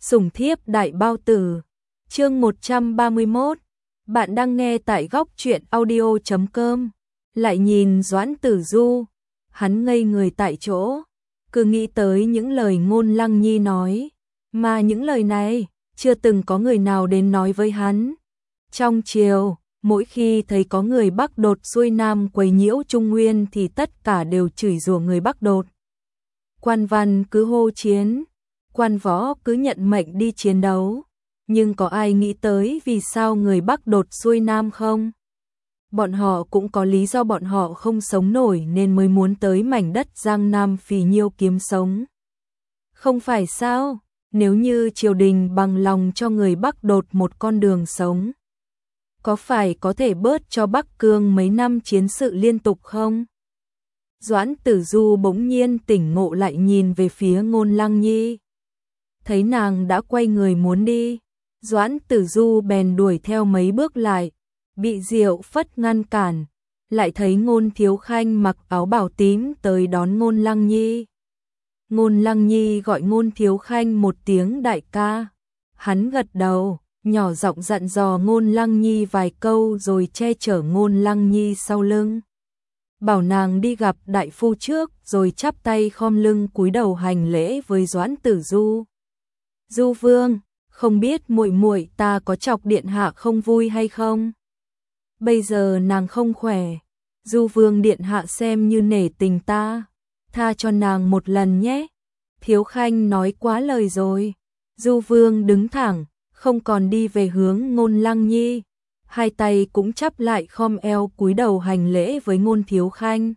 Sủng thiếp đại bao tử. Chương 131. Bạn đang nghe tại góc truyện audio.com. Lại nhìn Doãn Tử Du, hắn ngây người tại chỗ, cứ nghĩ tới những lời Ngôn Lăng Nhi nói, mà những lời này chưa từng có người nào đến nói với hắn. Trong triều, mỗi khi thấy có người Bắc Đột xuôi nam quấy nhiễu Trung Nguyên thì tất cả đều chửi rủa người Bắc Đột. Quan văn cứ hô chiến, quan võ cứ nhận mệnh đi chiến đấu, nhưng có ai nghĩ tới vì sao người Bắc Đột xuôi nam không? Bọn họ cũng có lý do, bọn họ không sống nổi nên mới muốn tới mảnh đất Giang Nam phì nhiêu kiếm sống. Không phải sao, nếu như triều đình bằng lòng cho người Bắc Đột một con đường sống, có phải có thể bớt cho Bắc Cương mấy năm chiến sự liên tục không? Doãn Tử Du bỗng nhiên tỉnh ngộ lại, nhìn về phía Ngôn Lăng Nhi. Thấy nàng đã quay người muốn đi, Doãn Tử Du bèn đuổi theo mấy bước lại, bị Diệu Phất ngăn cản, lại thấy Ngôn Thiếu Khanh mặc áo bào tím tới đón Ngôn Lăng Nhi. Ngôn Lăng Nhi gọi Ngôn Thiếu Khanh một tiếng đại ca. Hắn gật đầu, nhỏ giọng dặn dò Ngôn Lăng Nhi vài câu rồi che chở Ngôn Lăng Nhi sau lưng, bảo nàng đi gặp đại phu trước, rồi chắp tay khom lưng cúi đầu hành lễ với Doãn Tử Du. Du vương, không biết muội muội ta có chọc điện hạ không vui hay không? Bây giờ nàng không khỏe, Du vương điện hạ xem như nể tình ta, tha cho nàng một lần nhé. Thiếu Khanh nói quá lời rồi. Du vương đứng thẳng, không còn đi về hướng Ngôn Lăng Nhi, hai tay cũng chắp lại khom eo cúi đầu hành lễ với Ngôn Thiếu Khanh.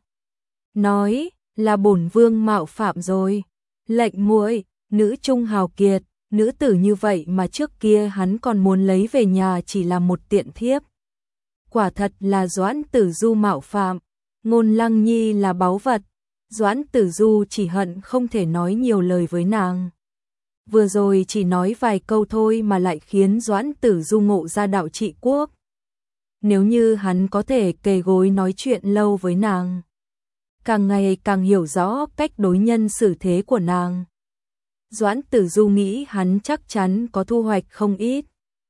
Nói là bổn vương mạo phạm rồi. Lệnh muội, nữ trung hào kiệt, nữ tử như vậy mà trước kia hắn còn muốn lấy về nhà chỉ là một tiện thiếp. Quả thật là Doãn Tử Du mạo phạm, Ngôn Lăng Nhi là báu vật. Doãn Tử Du chỉ hận không thể nói nhiều lời với nàng. Vừa rồi chỉ nói vài câu thôi mà lại khiến Doãn Tử Du ngộ ra đạo trị quốc. Nếu như hắn có thể kề gối nói chuyện lâu với nàng, càng ngày càng hiểu rõ cách đối nhân xử thế của nàng, Doãn Tử Du nghĩ hắn chắc chắn có thu hoạch không ít.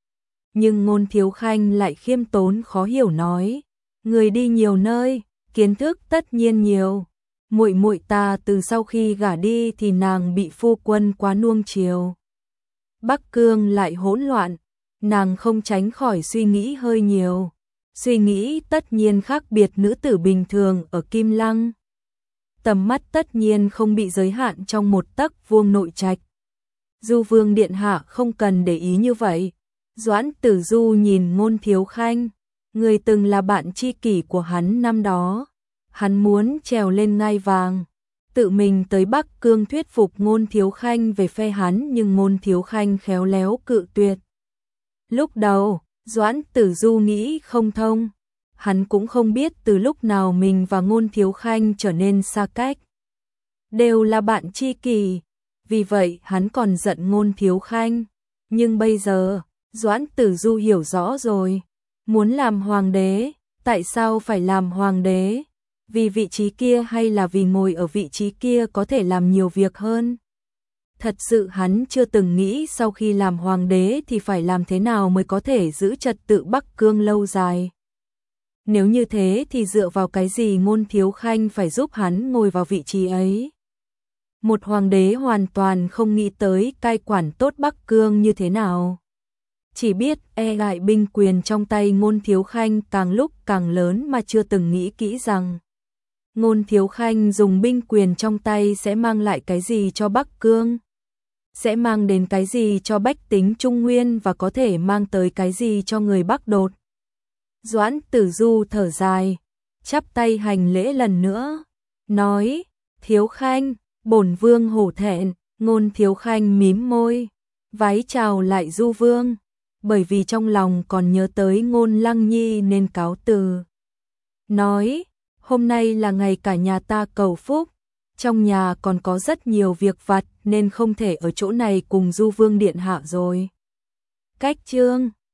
Nhưng Ngôn Thiếu Khanh lại khiêm tốn khó hiểu nói, người đi nhiều nơi, kiến thức tất nhiên nhiều. Muội muội ta từ sau khi gả đi thì nàng bị phu quân quá nuông chiều. Bắc Cương lại hỗn loạn, nàng không tránh khỏi suy nghĩ hơi nhiều. Suy nghĩ tất nhiên khác biệt nữ tử bình thường ở Kim Lăng. Tầm mắt tất nhiên không bị giới hạn trong một tấc vuông nội trạch. Du vương điện hạ không cần để ý như vậy. Doãn Tử Du nhìn Ngôn Thiếu Khanh, người từng là bạn tri kỷ của hắn năm đó. Hắn muốn trèo lên ngai vàng, tự mình tới Bắc Cương thuyết phục Ngôn Thiếu Khanh về phe hắn, nhưng Ngôn Thiếu Khanh khéo léo cự tuyệt. Lúc đầu, Doãn Tử Du nghĩ không thông, hắn cũng không biết từ lúc nào mình và Ngôn Thiếu Khanh trở nên xa cách. Đều là bạn tri kỷ, vì vậy hắn còn giận Ngôn Thiếu Khanh. Nhưng bây giờ, Doãn Tử Du hiểu rõ rồi, muốn làm hoàng đế, tại sao phải làm hoàng đế? Vì vị trí kia hay là vì ngồi ở vị trí kia có thể làm nhiều việc hơn? Thật sự hắn chưa từng nghĩ sau khi làm hoàng đế thì phải làm thế nào mới có thể giữ trật tự Bắc Cương lâu dài. Nếu như thế thì dựa vào cái gì Ngôn Thiếu Khanh phải giúp hắn ngồi vào vị trí ấy? Một hoàng đế hoàn toàn không nghĩ tới cai quản tốt Bắc Cương như thế nào. Chỉ biết e ngại binh quyền trong tay Ngôn Thiếu Khanh càng lúc càng lớn mà chưa từng nghĩ kỹ rằng Ngôn Thiếu Khanh dùng binh quyền trong tay sẽ mang lại cái gì cho Bắc Cương, sẽ mang đến cái gì cho bách tính Trung Nguyên và có thể mang tới cái gì cho người Bắc Đột. Doãn Tử Du thở dài, chắp tay hành lễ lần nữa, nói, Thiếu Khanh, bổn vương hổ thẹn. Ngôn Thiếu Khanh mím môi, vái chào lại Du vương, bởi vì trong lòng còn nhớ tới Ngôn Lăng Nhi nên cáo từ. Nói, hôm nay là ngày cả nhà ta cầu phúc, trong nhà còn có rất nhiều việc vặt nên không thể ở chỗ này cùng Du vương điện hạ rồi. Cách chương